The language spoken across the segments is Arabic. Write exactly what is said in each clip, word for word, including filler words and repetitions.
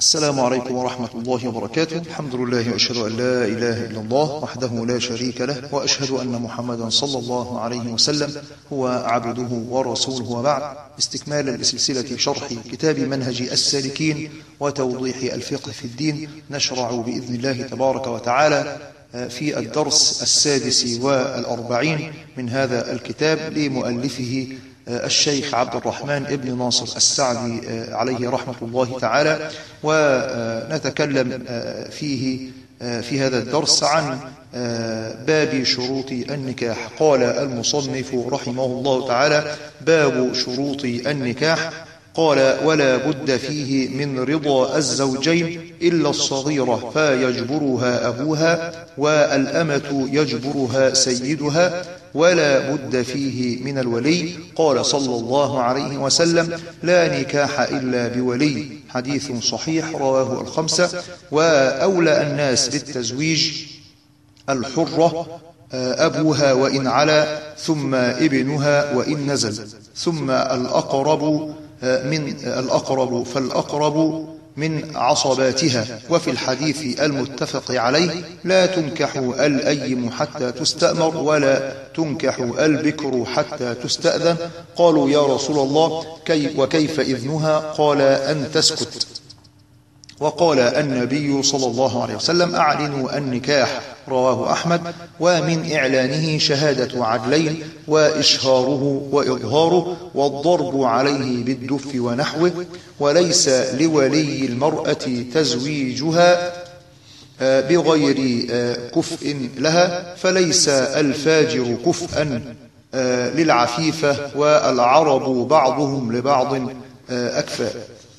السلام عليكم ورحمة الله وبركاته. الحمد لله وأشهد أن لا إله إلا الله وحده لا شريك له، وأشهد أن محمدا صلى الله عليه وسلم هو عبده ورسوله، وبعد. استكمالا لسلسلة شرح كتاب منهج السالكين وتوضيح الفقه في الدين، نشرع بإذن الله تبارك وتعالى في الدرس السادس والأربعين من هذا الكتاب لمؤلفه الشيخ عبد الرحمن ابن ناصر السعدي عليه رحمة الله تعالى. ونتكلم فيه في هذا الدرس عن باب شروط النكاح. قال المصنف رحمه الله تعالى: باب شروط النكاح. قال: ولا بد فيه من رضا الزوجين إلا الصغيرة فيجبرها أبوها، والأمة يجبرها سيدها، ولا بد فيه من الولي. قال صلى الله عليه وسلم: لا نكاح إلا بولي. حديث صحيح رواه الخمسة. وأولى الناس بالتزويج الحرة أبوها وإن علا، ثم ابنها وإن نزل، ثم الأقرب من الأقرب فالأقرب من عصباتها. وفي الحديث المتفق عليه: لا تنكح الأيم حتى تستأمر، ولا تنكح البكر حتى تستأذن. قالوا: يا رسول الله، كي وكيف إذنها؟ قال: أن تسكت. وقال النبي صلى الله عليه وسلم: أعلنوا النكاح. رواه أحمد. ومن إعلانه شهادة عدلين، وإشهاره وإظهاره، والضرب عليه بالدف ونحوه. وليس لولي المرأة تزويجها بغير كفء لها، فليس الفاجر كفءا للعفيفة، والعرب بعضهم لبعض أكفاء.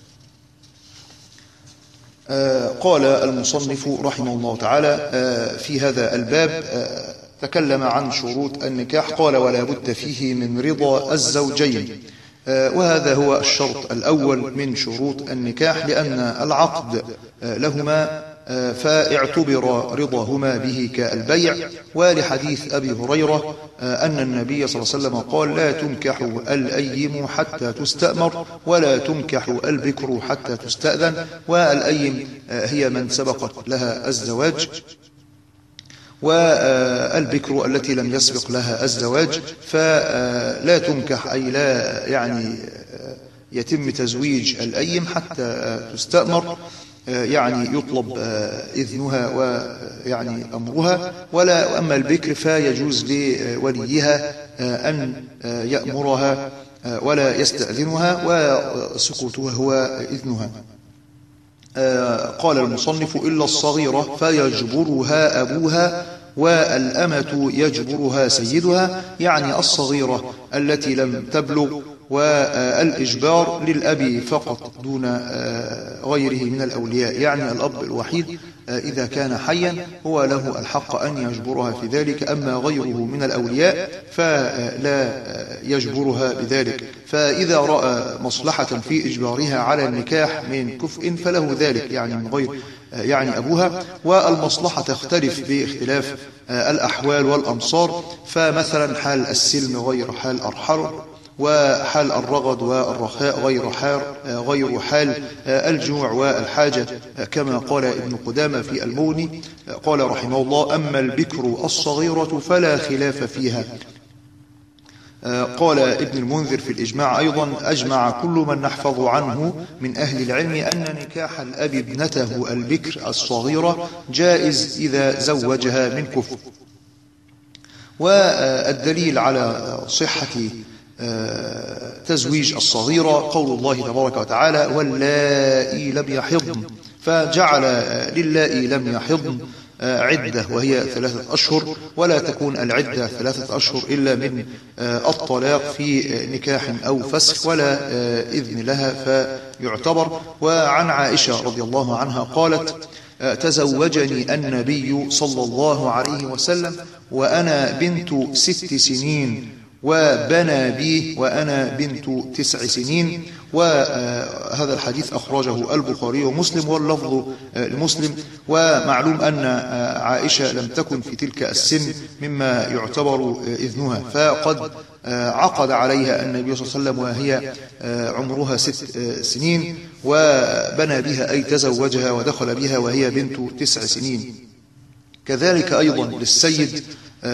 قال المصنف رحمه الله تعالى في هذا الباب، تكلم عن شروط النكاح. قال: ولا بد فيه من رضا الزوجين، وهذا هو الشرط الأول من شروط النكاح، لأن العقد لهما فاعتبر رضاهما به كالبيع. ولحديث أبي هريرة أن النبي صلى الله عليه وسلم قال: لا تنكح الأيم حتى تستأمر، ولا تنكح البكر حتى تستأذن. والأيم هي من سبقت لها الزواج، والبكر التي لم يسبق لها الزواج. فلا تنكح أي لا يعني يتم تزويج الأيم حتى تستأمر، يعني يطلب إذنها ويعني أمرها. ولا أما البكر فيجوز لوليها أن يأمرها ولا يستأذنها، وسكوتها هو إذنها. قال المصنف: إلا الصغيرة فيجبرها أبوها، والأمة يجبرها سيدها. يعني الصغيرة التي لم تبلغ، والإجبار للأب فقط دون غيره من الأولياء، يعني الأب الوحيد إذا كان حيا هو له الحق أن يجبرها في ذلك، أما غيره من الأولياء فلا يجبرها بذلك. فإذا رأى مصلحة في إجبارها على النكاح من كفء فله ذلك، يعني من غير يعني أبوها. والمصلحة تختلف باختلاف الأحوال والأمصار، فمثلا حال السلم غير حال الحرب، وحال الرغد والرخاء غير حال غير حال الجوع والحاجة، كما قال ابن قدامة في المغني قال رحمه الله: أما البكر الصغيرة فلا خلاف فيها. قال ابن المنذر في الإجماع أيضا: أجمع كل من نحفظ عنه من أهل العلم أن نكاح الأب ابنته البكر الصغيرة جائز إذا زوجها من كفء. والدليل على صحة تزويج الصغيرة قول الله تبارك وتعالى: واللائي لم يحضن، فجعل للائي لم يحضن عدة وهي ثلاثة أشهر، ولا تكون العدة ثلاثة أشهر إلا من الطلاق في نكاح أو فسخ، ولا إذن لها فيعتبر. وعن عائشة رضي الله عنها قالت: تزوجني النبي صلى الله عليه وسلم وأنا بنت ست سنين، وبنى بي وأنا بنت تسع سنين. وهذا الحديث أخرجه البخاري ومسلم، واللفظ لمسلم. ومعلوم أن عائشة لم تكن في تلك السن مما يعتبر إذنها، فقد عقد عليها النبي صلى الله عليه وسلم وهي عمرها ست سنين، وبنى بها أي تزوجها ودخل بها وهي بنت تسع سنين. كذلك أيضا للسيد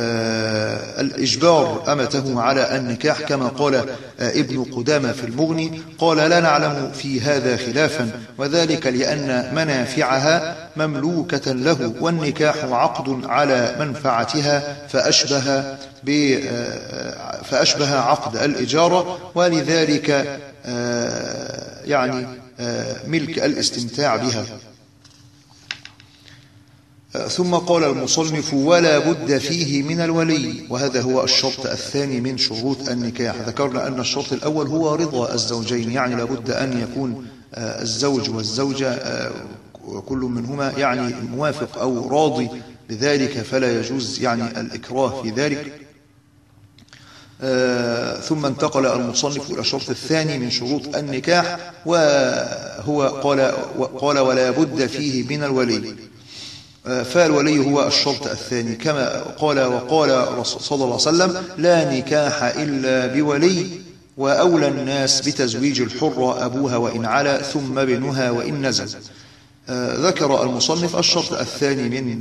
الإجبار أمته على النكاح كما قال ابن قدامة في المغني، قال لا نعلم في هذا خلافا، وذلك لأن منافعها مملوكة له، والنكاح عقد على منفعتها فأشبه, فأشبه عقد الإجارة، ولذلك يعني ملك الاستمتاع بها. ثم قال المصنف ولا بد فيه من الولي، وهذا هو الشرط الثاني من شروط النكاح. ذكرنا أن الشرط الأول هو رضا الزوجين، يعني لا بد أن يكون الزوج والزوجة كل منهما يعني موافق أو راضي بذلك، فلا يجوز يعني الإكراه في ذلك. ثم انتقل المصنف إلى الشرط الثاني من شروط النكاح، وهو قال, قال ولا بد فيه من الولي، فالولي هو الشرط الثاني كما قال وقال صلى الله عليه وسلم لا نكاح إلا بولي، وأولى الناس بتزويج الحرة أبوها وإن علا ثم ابنها وإن نزل. ذكر المصنف الشرط الثاني من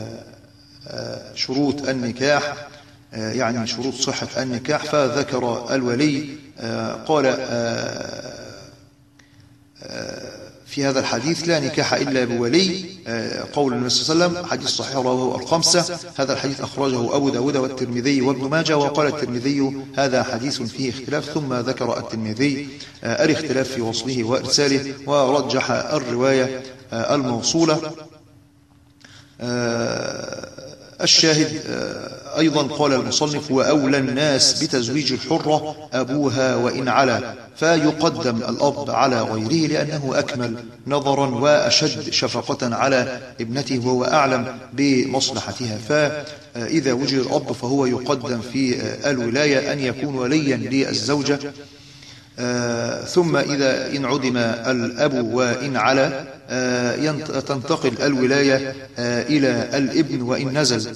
شروط النكاح، يعني شروط صحة النكاح، فذكر الولي. قال في هذا الحديث لا نكاح إلا بولي، قول النبي صلى الله عليه وسلم، حديث صحيح رواه الخمسة. هذا الحديث أخرجه أبو داود والترمذي وابن ماجه، وقال الترمذي هذا حديث فيه اختلاف، ثم ذكر الترمذي الاختلاف في وصله وإرساله، ورجح الرواية الموصولة. الشاهد أيضا قال المصنف وأولى الناس بتزويج الحرة أبوها وإن علا، فيقدم الأب على غيره لأنه أكمل نظرا وأشد شفقة على ابنته وهو أعلم بمصلحتها، فإذا وجد الأب فهو يقدم في الولاية أن يكون وليا للزوجة. ثم إذا إن عدم الأب وإن علا تنتقل الولاية إلى الابن وإن نزل،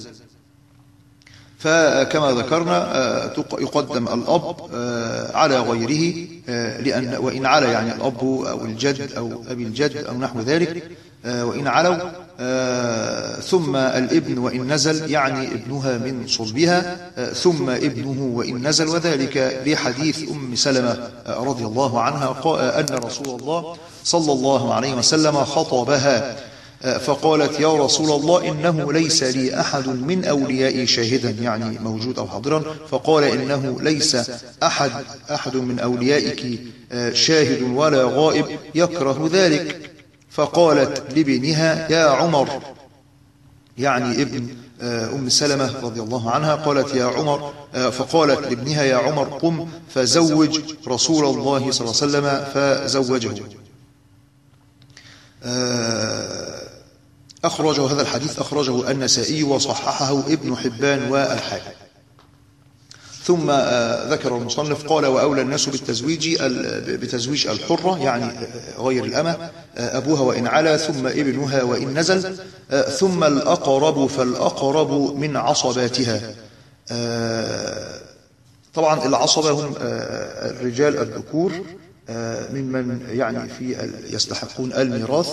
فكما ذكرنا يقدم الأب على غيره، لأن وإن علا يعني الأب أو الجد أو أبي الجد أو نحو ذلك، وإن علوا، ثم الابن وإن نزل يعني ابنها من صلبها، ثم ابنه وإن نزل، وذلك لحديث أم سلمة رضي الله عنها أن رسول الله صلى الله عليه وسلم خطبها فقالت يا رسول الله إنه ليس لي أحد من أوليائي شاهدا، يعني موجود أو حاضرا، فقال إنه ليس أحد, أحد من أوليائك شاهد ولا غائب يكره ذلك. فقالت لابنها يا عمر، يعني ابن أم سلمة رضي الله عنها، قالت يا عمر، فقالت لابنها يا عمر قم فزوج رسول الله صلى الله عليه وسلم، فزوجه. أخرجه هذا الحديث أخرجه النسائي وصححه ابن حبان والحاكم. ثم ذكر المصنف قال وأولى الناس بالتزويج بتزويج الحرة يعني غير الأمة أبوها وإن علا، ثم ابنها وإن نزل، ثم الأقرب فالأقرب من عصباتها. طبعا العصبة هم الرجال الذكور ممن يعني في يستحقون الميراث،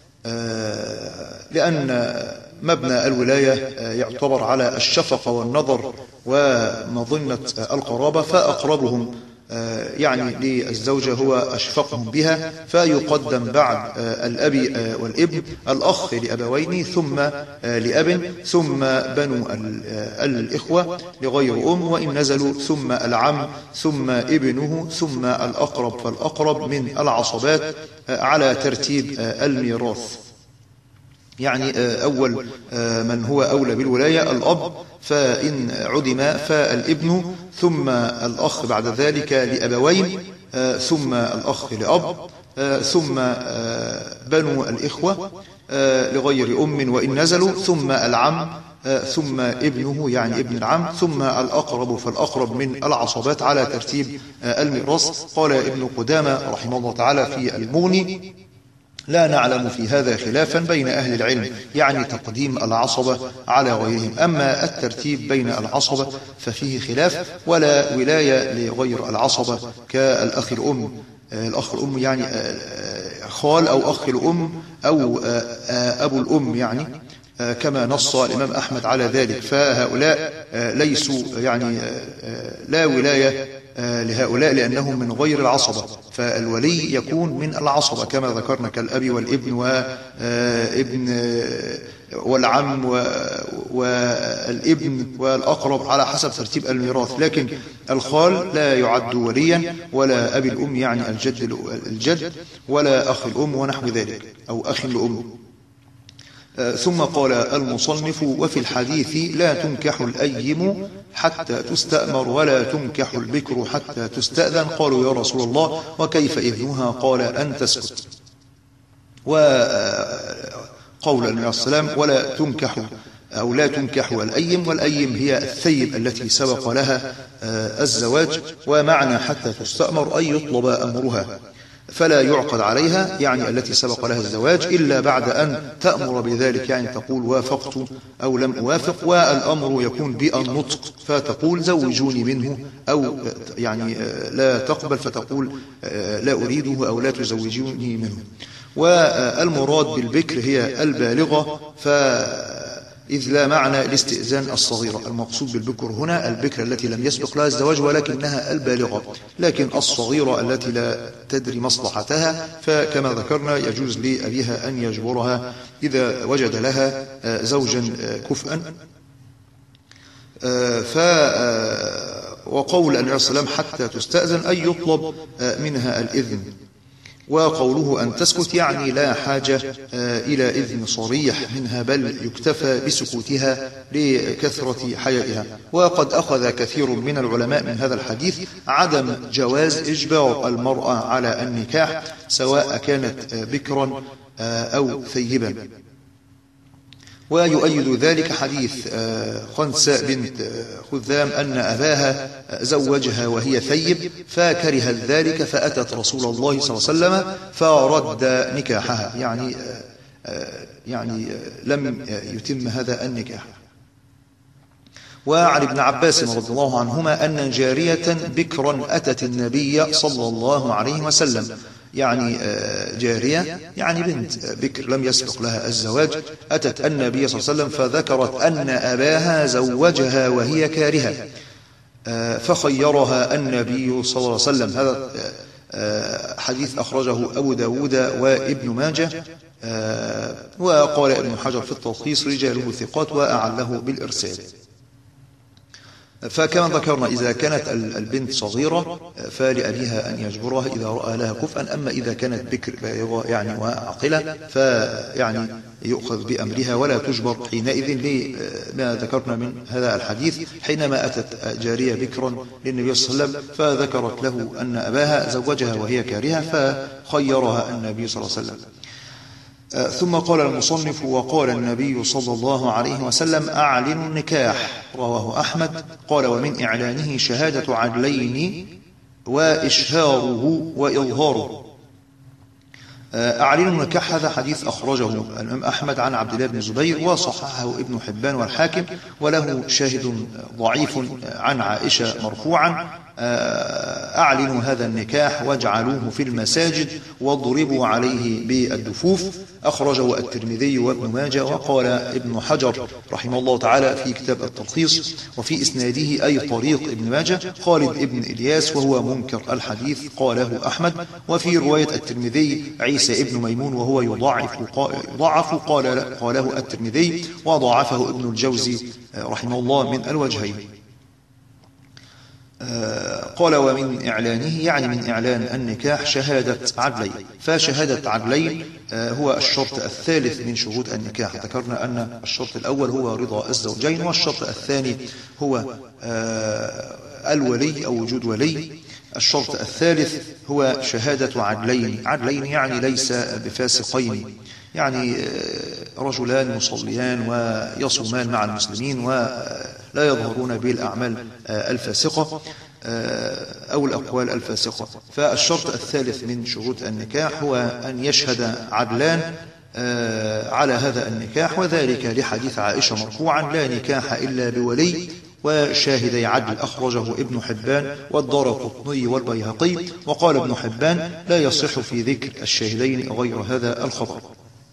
لأن مبنى الولاية يعتبر على الشفقة والنظر ومظنة القرابة، فأقربهم يعني للزوجة هو أشفقهم بها، فيقدم بعد الأب والابن الأخ لأبوين، ثم لأب، ثم بنو الإخوة لغير أم وإن نزلوا، ثم العم، ثم ابنه، ثم الأقرب فالأقرب من العصبات على ترتيب الميراث. يعني أول من هو أولى بالولاية الأب، فإن عدم فالابن، ثم الأخ بعد ذلك لأبوين، ثم الأخ لأب، ثم بنو الإخوة لغير أم وإن نزلوا، ثم العم، ثم ابنه يعني ابن العم، ثم الأقرب فالأقرب من العصبات على ترتيب الميراث. قال ابن قدامة رحمه الله تعالى في المغني لا نعلم في هذا خلافا بين أهل العلم، يعني تقديم العصبة على غيرهم. أما الترتيب بين العصبة ففيه خلاف، ولا ولاية لغير العصبة كالأخ الأم. الأخ الأم يعني خال أو أخ الأم أو أبو الأم، يعني كما نص الإمام أحمد على ذلك. فهؤلاء ليسوا يعني لا ولاية لهؤلاء لأنهم من غير العصبة، فالولي يكون من العصبة كما ذكرنا كالأب والابن وابن والعم والابن والأقرب على حسب ترتيب الميراث. لكن الخال لا يعد وليا، ولا أبي الأم يعني الجد الجد، ولا أخ الأم ونحو ذلك، أو أخ الأم. ثم قال المصنف: وفي الحديث لا تنكح الأيم حتى تستأمر ولا تنكح البكر حتى تستأذن. قالوا يا رسول الله وكيف إذنها؟ قال أن تسكت. وقول النبي عليه السلام: ولا تنكح أو لا تنكح الأيم، والأيم هي الثيب التي سبق لها الزواج. ومعنى حتى تستأمر أي يطلب أمرها، فلا يعقد عليها يعني التي سبق لها الزواج إلا بعد أن تأمر بذلك، يعني تقول وافقت أو لم أوافق. والأمر يكون بالنطق، فتقول زوجوني منه، أو يعني لا تقبل فتقول لا أريده أو لا تزوجوني منه. والمراد بالبكر هي البالغة، ف إذ لا معنى الاستئذان الصغيرة. المقصود بالبكر هنا البكر التي لم يسبق لها الزواج ولكنها البالغة، لكن الصغيرة التي لا تدري مصلحتها فكما ذكرنا يجوز لأبيها أن يجبرها إذا وجد لها زوجا كفءا. ف وقول النبي صلى الله عليه وسلم حتى تستأذن أي يطلب منها الإذن. وقوله أن تسكت يعني لا حاجة إلى إذن صريح منها، بل يكتفى بسكوتها لكثرة حيائها. وقد أخذ كثير من العلماء من هذا الحديث عدم جواز إجبار المرأة على النكاح سواء كانت بكرا أو ثيبا. ويؤيد ذلك حديث خنساء بنت خذام أن أباها زوجها وهي ثيب فكرهت ذلك فأتت رسول الله صلى الله عليه وسلم فرد نكاحها، يعني يعني لم يتم هذا النكاح. وعن ابن عباس رضي الله عنهما أن جارية بكرا أتت النبي صلى الله عليه وسلم، يعني جارية يعني بنت بكر لم يسبق لها الزواج، أتت النبي صلى الله عليه وسلم فذكرت أن أباها زوجها وهي كارهة، فخيرها النبي صلى الله عليه وسلم. هذا حديث أخرجه أبو داود وابن ماجه. وقال ابن حجر في التلخيص رجاله ثقات وأعله بالإرسال. فكما ذكرنا إذا كانت البنت صغيرة فلأبيها أن يجبرها إذا رأى لها كفءا. أما إذا كانت بكر بالغة يعني وعاقلة فيعني يؤخذ بأمرها ولا تجبر حينئذ، لما ذكرنا من هذا الحديث حينما أتت جارية بكرا للنبي صلى الله عليه وسلم فذكرت له أن أباها زوجها وهي كارهة فخيرها النبي صلى الله عليه وسلم. ثم قال المصنف: وقال النبي صلى الله عليه وسلم أعلنوا النكاح، رواه أحمد. قال: ومن إعلانه شهادة عدلين وإشهاره وإظهاره. أعلنوا النكاح هذا حديث أخرجه الإمام أحمد عن عبد الله بن زبير وصححه ابن حبان والحاكم، وله شاهد ضعيف عن عائشة مرفوعا: أعلنوا هذا النكاح واجعلوه في المساجد واضربوا عليه بالدفوف. أخرجه الترمذي وابن ماجه. وقال ابن حجر رحمه الله تعالى في كتاب التلخيص: وفي إسناده أي طريق ابن ماجه خالد ابن إلياس وهو منكر الحديث، قاله أحمد. وفي رواية الترمذي عيسى ابن ميمون وهو يضعف يضعف قال قاله الترمذي وضعفه ابن الجوزي رحمه الله من الوجهين. قال: ومن إعلانه يعني من إعلان النكاح شهادة عدلين. فشهادة عدلين هو الشرط الثالث من شروط النكاح. ذكرنا أن الشرط الأول هو رضا الزوجين، والشرط الثاني هو الولي أو وجود ولي. الشرط الثالث هو شهادة عدلين. عدلين يعني ليس بفاسقين، يعني رجلان مصليان ويصومان مع المسلمين ولا يظهرون بالأعمال الفاسقة. أو الأقوال الفاسقة. فالشرط الثالث من شروط النكاح هو أن يشهد عدلان على هذا النكاح، وذلك لحديث عائشة مرفوعا: لا نكاح إلا بولي وشاهدي عدل، أخرجه ابن حبان والدارقطني والبيهقي. وقال ابن حبان: لا يصح في ذكر الشاهدين غير هذا الخبر.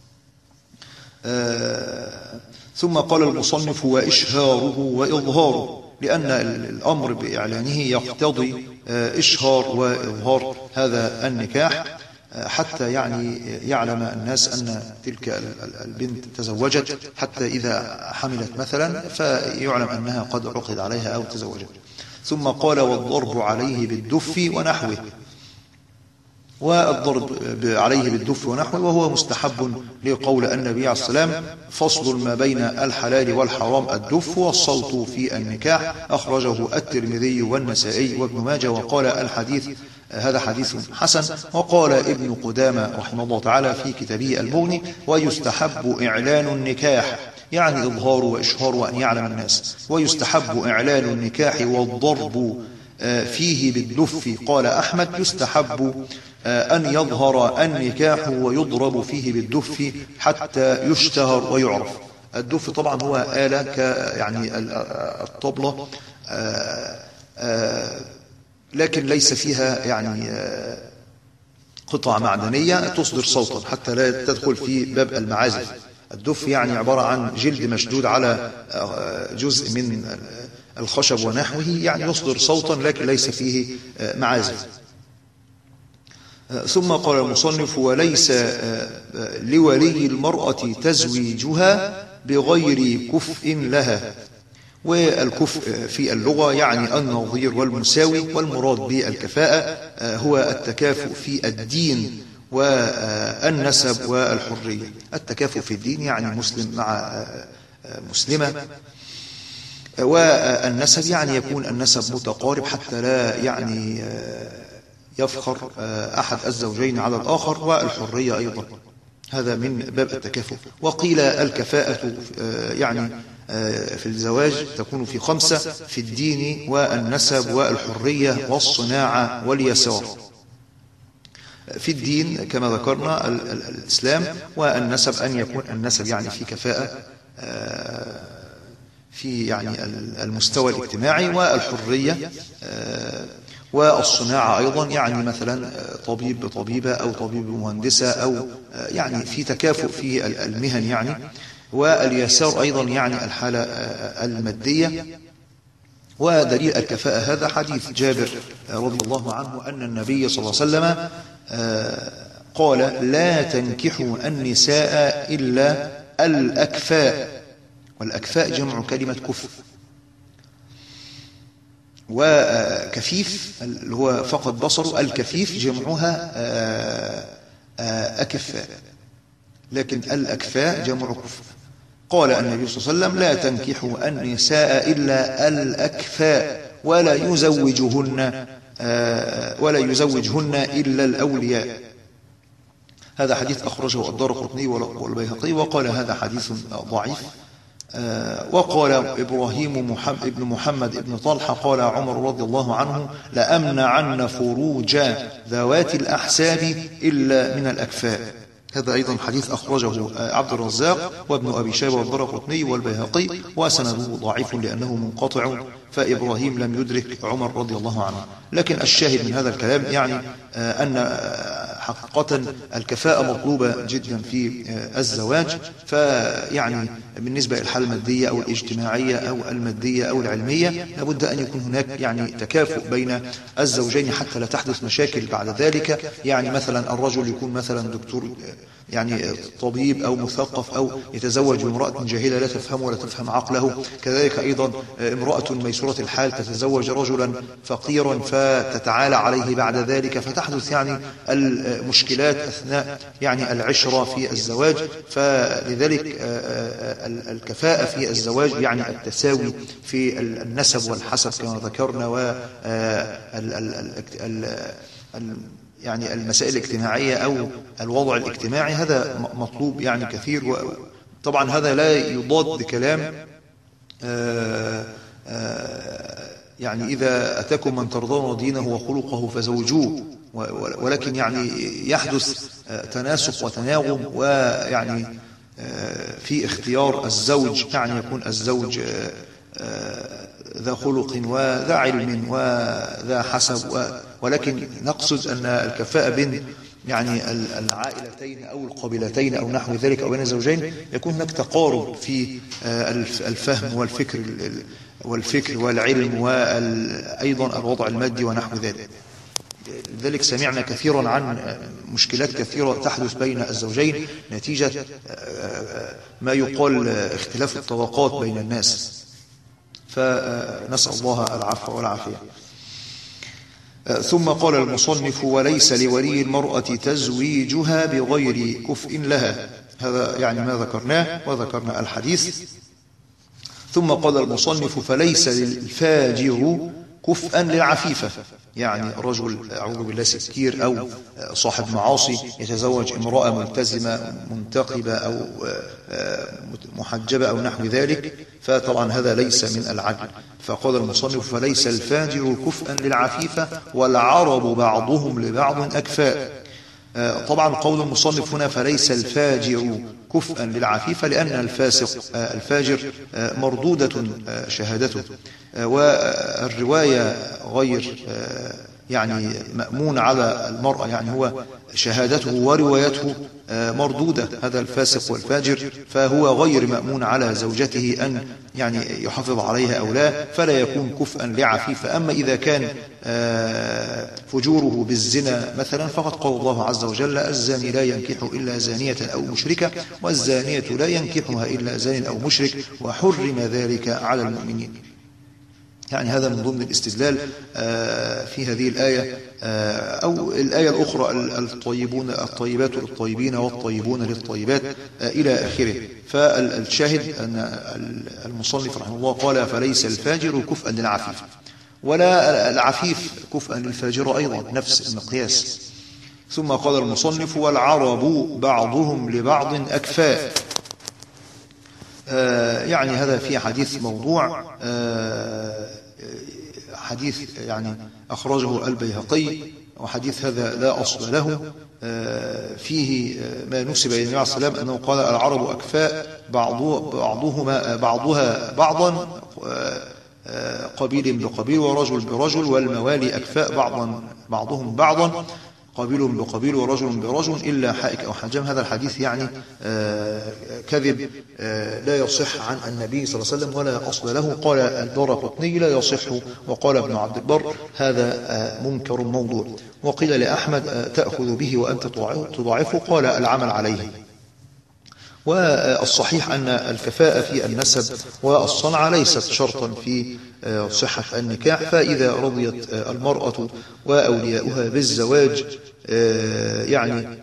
آه ثم قال المصنف: وإشهاره وإظهاره، لأن الأمر بإعلانه يقتضي آه إشهار وإظهار هذا النكاح، حتى يعني يعلم الناس أن تلك البنت تزوجت، حتى إذا حملت مثلا فيعلم أنها قد عقد عليها أو تزوجت. ثم قال: والضرب عليه بالدف ونحوه، والضرب عليه بالدف ونحوه وهو مستحب لقول النبي عليه السلام: فصل ما بين الحلال والحرام الدف والصوت في النكاح، أخرجه الترمذي والنسائي وابن ماجه. وقال: الحديث هذا حديث حسن. وقال ابن قدامة رحمه الله تعالى في كتابه المغني: ويستحب إعلان النكاح، يعني إظهار وإشهار وأن يعلم الناس، ويستحب إعلان النكاح والضرب فيه بالدف. قال أحمد: يستحب أن يظهر النكاح ويضرب فيه بالدف حتى يشتهر ويعرف. الدف طبعا هو آلة ك يعني الطبلة، لكن ليس فيها يعني قطع معدنية تصدر صوتا حتى لا تدخل في باب المعازف. الدف يعني عبارة عن جلد مشدود على جزء من الخشب ونحوه، يعني يصدر صوتا لكن ليس فيه معازف. ثم قال المصنف: وليس لولي المرأة تزويجها بغير كفء لها. والكفء في اللغة يعني النظير والمساوي، والمراد بالكفاءة هو التكافؤ في الدين والنسب والحرية. التكافؤ في الدين يعني مسلم مع مسلمة، والنسب يعني يكون النسب متقارب حتى لا يعني يفخر أحد الزوجين على الآخر، والحرية أيضا، هذا من باب التكافؤ. وقيل الكفاءة يعني في الزواج تكون في خمسة: في الدين والنسب والحرية والصناعة واليسار. في الدين كما ذكرنا الإسلام، والنسب أن يكون النسب يعني في كفاءة في يعني المستوى الاجتماعي، والحرية والصناعة أيضا يعني مثلا طبيب بطبيبة أو طبيب بمهندسة، أو يعني في تكافؤ في المهن يعني. واليسار أيضا يعني الحالة المادية. ودليل الكفاءة هذا حديث جابر رضي الله عنه أن النبي صلى الله عليه وسلم قال: لا تنكحوا النساء إلا الأكفاء. والأكفاء جمع كلمة كفء. وكفيف اللي هو فقط بصره، الكفيف جمعها أكفاء، لكن الأكفاء جمع كفء. قال النبي صلى الله عليه وسلم: لا تنكحوا النساء إلا الأكفاء ولا يزوجهن ولا يزوجهن إلا الأولياء. هذا حديث أخرجه الدارقطني والبيهقي، وقال هذا حديث ضعيف. وقال إبراهيم محمد ابن محمد ابن طلحة: قال عمر رضي الله عنه: لأمنعن فروج ذوات الأحساب إلا من الأكفاء. هذا أيضا حديث أخرجه عبد الرزاق وابن أبي شيبة والدارقطني والبيهقي، وسنده ضعيف لأنه منقطع، فإبراهيم لم يدرك عمر رضي الله عنه. لكن الشاهد من هذا الكلام يعني أن حقيقة الكفاءة مطلوبة جدا في الزواج. فيعني بالنسبة للحالة المادية أو الاجتماعية أو المادية أو العلمية لابد أن يكون هناك يعني تكافؤ بين الزوجين حتى لا تحدث مشاكل بعد ذلك. يعني مثلا الرجل يكون مثلا دكتور يعني طبيب أو مثقف، أو يتزوج بامرأة جاهلة لا تفهم ولا تفهم عقله. كذلك أيضا امرأة ميسورة الحال تتزوج رجلا فقيرا فتتعالى عليه بعد ذلك، فتحدث يعني المشكلات أثناء يعني العشرة في الزواج. فلذلك الكفاءة في الزواج يعني التساوي في النسب والحسب كما ذكرنا، و يعني المسائل الاجتماعية أو الوضع الاجتماعي، هذا مطلوب يعني كثير. طبعا هذا لا يضاد كلام يعني إذا أتاكم من ترضون دينه وخلقه فزوجوه، ولكن يعني يحدث تناسق وتناغم، ويعني في اختيار الزوج، يعني يكون الزوج ذا خلق وذا علم وذا حسب، ولكن نقصد أن الكفاءة بين يعني العائلتين أو القبيلتين أو نحو ذلك أو بين الزوجين يكون هناك تقارب في الفهم والفكر والفكر والعلم وأيضا الوضع المادي ونحو ذلك. لذلك سمعنا كثيرا عن مشكلات كثيرة تحدث بين الزوجين نتيجة ما يقال اختلاف الطبقات بين الناس، فنسأل الله العفو والعافية. ثم قال المصنف: وليس لولي المرأة تزويجها بغير كفء لها. هذا يعني ما ذكرناه، وذكرنا الحديث. ثم قال المصنف: فليس للفاجر كفءا للعفيفة، يعني رجل أعوذ بالله سكير أو صاحب معاصي يتزوج امرأة ملتزمة منتقبة أو محجبة أو نحو ذلك، فطبعا هذا ليس من العدل. فقال المصنف: فليس الفاجر كفءا للعفيفة والعرب بعضهم لبعض أكفاء. طبعا قول المصنف هنا فليس الفاجر كفءا للعفيفة، لأن الفاسق الفاجر مردودة شهادته، والرواية غير يعني مأمون على المرأة، يعني هو شهادته وروايته مردودة، هذا الفاسق والفاجر، فهو غير مأمون على زوجته أن يعني يحافظ عليها أو لا، فلا يكون كفءا لعفيفة. أما إذا كان فجوره بالزنا مثلا، فقد قال الله عز وجل: الزاني لا ينكح إلا زانية أو مشركة، والزانية لا ينكحها إلا زان أو مشرك، وحرم ذلك على المؤمنين. يعني هذا من ضمن الاستدلال في هذه الآية أو الآية الأخرى: الطيبون الطيبات للطيبين والطيبون للطيبات إلى آخره. فالشاهد أن المصنف رحمه الله قال: فليس الفاجر كفءا للعفيف، ولا العفيف كفءا للفاجر أيضا، نفس المقياس. ثم قال المصنف: والعرب بعضهم لبعض أكفاء. يعني هذا في حديث موضوع، حديث يعني أخرجه البيهقي، وحديث هذا لا أصل له، فيه ما نسب إلى النبي عليه الصلاة والسلام أنه قال: العرب أكفاء بعضهما بعضها بعضا، قبيل بقبيل ورجل برجل، والموالي أكفاء بعضا بعضهم بعضا، قبيل بقبيل ورجل برجل إلا حائك أو حجام. هذا الحديث يعني آه كذب، آه لا يصح عن النبي صلى الله عليه وسلم ولا أصل له. قال الدارقطني: لا يصح. وقال ابن عبد البر: هذا آه منكر موضوع. وقيل لأحمد: آه تأخذ به وأنت تضاعفه؟ قال: العمل عليه. والصحيح أن الكفاءة في النسب والصنعة ليست شرطا في صحة النكاح، فإذا رضيت المرأة وأولياؤها بالزواج يعني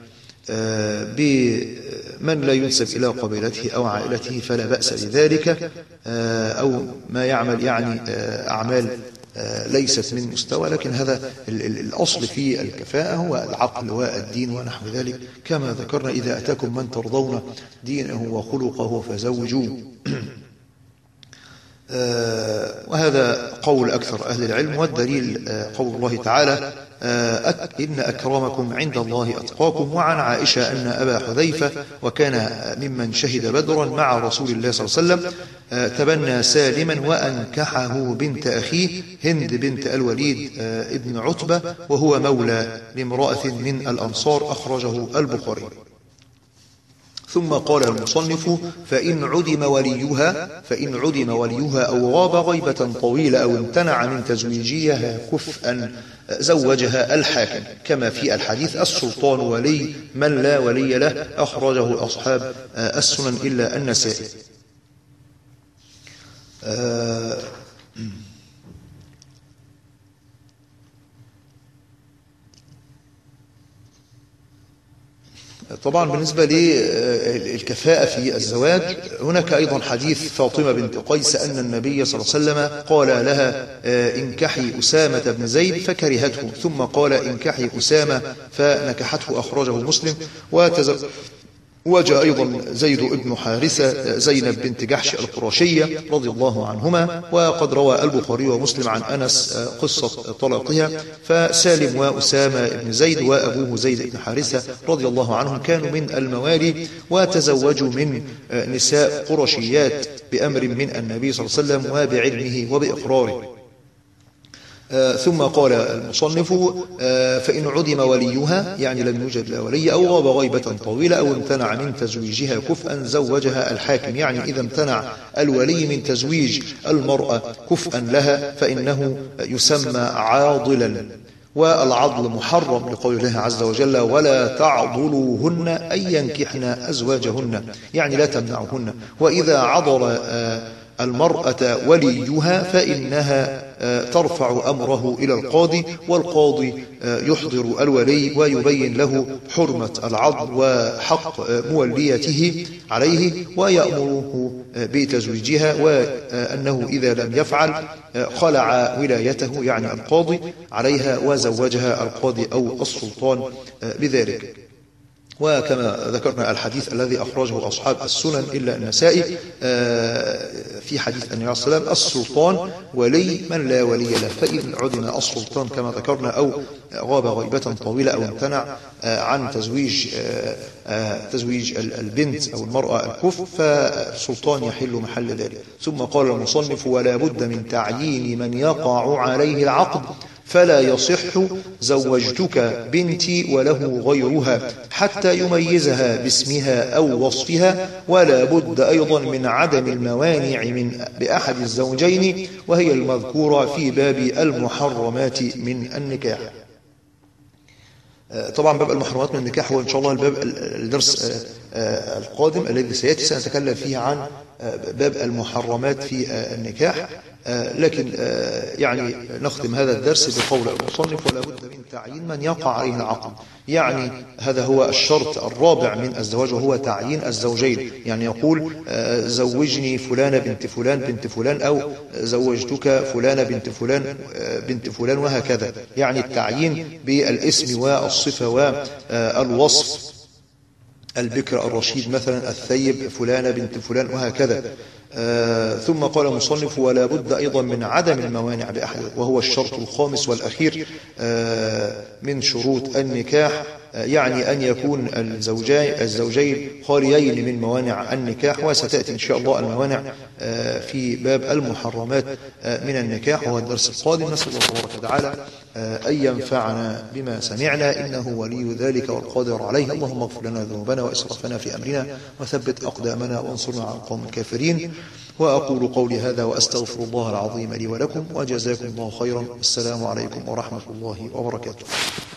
بمن لا ينسب إلى قبيلته أو عائلته فلا بأس بذلك، أو ما يعمل يعني أعمال ليست من مستوى، لكن هذا الأصل في الكفاءة هو العقل والدين ونحو ذلك، كما ذكرنا: إذا أتاكم من ترضون دينه وخلقه فزوجوه. وهذا قول أكثر أهل العلم، والدليل قول الله تعالى: إن أكرمكم عند الله أتقاكم. وعن عائشة أن أبا حذيفة، وكان ممن شهد بدرا مع رسول الله صلى الله عليه وسلم، تبنى سالما وأنكحه بنت أخيه هند بنت الوليد ابن عتبة، وهو مولى لامرأة من الأنصار، أخرجه البخاري. ثم قال المصنف: فإن عدم وليها فإن عدم وليها أو غاب غيبة طويلة أو امتنع من تزويجها كفءا زوجها الحاكم، كما في الحديث: السلطان ولي من لا ولي له، أخرجه أصحاب السنن إلا النسائي. آه طبعا بالنسبة للكفاءة في الزواج، هناك أيضا حديث فاطمة بنت قيس أن النبي صلى الله عليه وسلم قال لها: انكحي أسامة بن زيد، فكرهته، ثم قال: انكحي أسامة، فنكحته، أخرجه مسلم. وجاء أيضا زيد بن حارثة زينب بنت جحش القرشية رضي الله عنهما. وقد روى البخاري ومسلم عن أنس قصة طلاقها. فسالم وأسامة بن زيد وأبوه زيد بن حارثة رضي الله عنهم كانوا من الموالي وتزوجوا من نساء قرشيات بأمر من النبي صلى الله عليه وسلم وبعلمه وبإقراره. آه ثم قال المصنف آه فإن عدم وليها يعني لم يوجد لا ولي أو غاب غيبة طويلة أو امتنع من تزويجها كفءا زوجها الحاكم. يعني إذا امتنع الولي من تزويج المرأة كفءا لها فإنه يسمى عاضلا. والعضل محرم لقول الله عز وجل ولا تعضلوهن أن ينكحن أزواجهن، يعني لا تمنعهن. وإذا عضل آه المرأة وليها فإنها ترفع أمره إلى القاضي، والقاضي يحضر الولي ويبين له حرمة العضل وحق موليته عليه ويأمره بتزويجها، وأنه إذا لم يفعل خلع ولايته يعني القاضي عليها وزوجها القاضي أو السلطان بذلك. وكما ذكرنا الحديث الذي أخرجه أصحاب السنن إلا النسائي في حديث النبي صلى الله عليه وسلم السلطان ولي من لا ولي له. فإن عدم السلطان كما ذكرنا أو غاب غيبة طويلة أو امتنع عن تزويج تزويج البنت أو المرأة الكفء فالسلطان يحل محل ذلك. ثم قال المصنف ولا بد من تعيين من يقع عليه العقد فلا يصح زوجتك بنتي وله غيرها حتى يميزها باسمها أو وصفها. ولا بد أيضا من عدم الموانع من بأحد الزوجين وهي المذكورة في باب المحرمات من النكاح. طبعا باب المحرمات من النكاح هو إن شاء الله الباب الدرس القادم الذي سيأتي سنتكلم فيه عن باب المحرمات في النكاح. لكن يعني نختم هذا الدرس بقول المصنف ولا بد من تعيين من يقع عليه العقد. يعني هذا هو الشرط الرابع من الزواج وهو تعيين الزوجين. يعني يقول زوجني فلانة بنت فلان بنت فلان أو زوجتك فلانة بنت فلان بنت فلان وهكذا. يعني التعيين بالاسم والصفة والوصف. البكر الرشيد مثلا الثيب فلانة بنت فلان وهكذا. آه ثم قال المصنف ولا بد أيضا من عدم الموانع بأحد وهو الشرط الخامس والأخير آه من شروط النكاح. آه يعني أن يكون الزوجين الزوجين خاليين من موانع النكاح. وستأتي إن شاء الله الموانع آه في باب المحرمات آه من النكاح وهو الدرس القادم. نسأل الله تبارك وتعالى آه أن ينفعنا بما سمعنا إنه ولي ذلك والقادر عليه. اللهم اغفر لنا ذنوبنا وإسرافنا في أمرنا وثبت أقدامنا وانصرنا على القوم الكافرين. وأقول قولي هذا وأستغفر الله العظيم لي ولكم وجزاكم الله خيرا. السلام عليكم ورحمة الله وبركاته.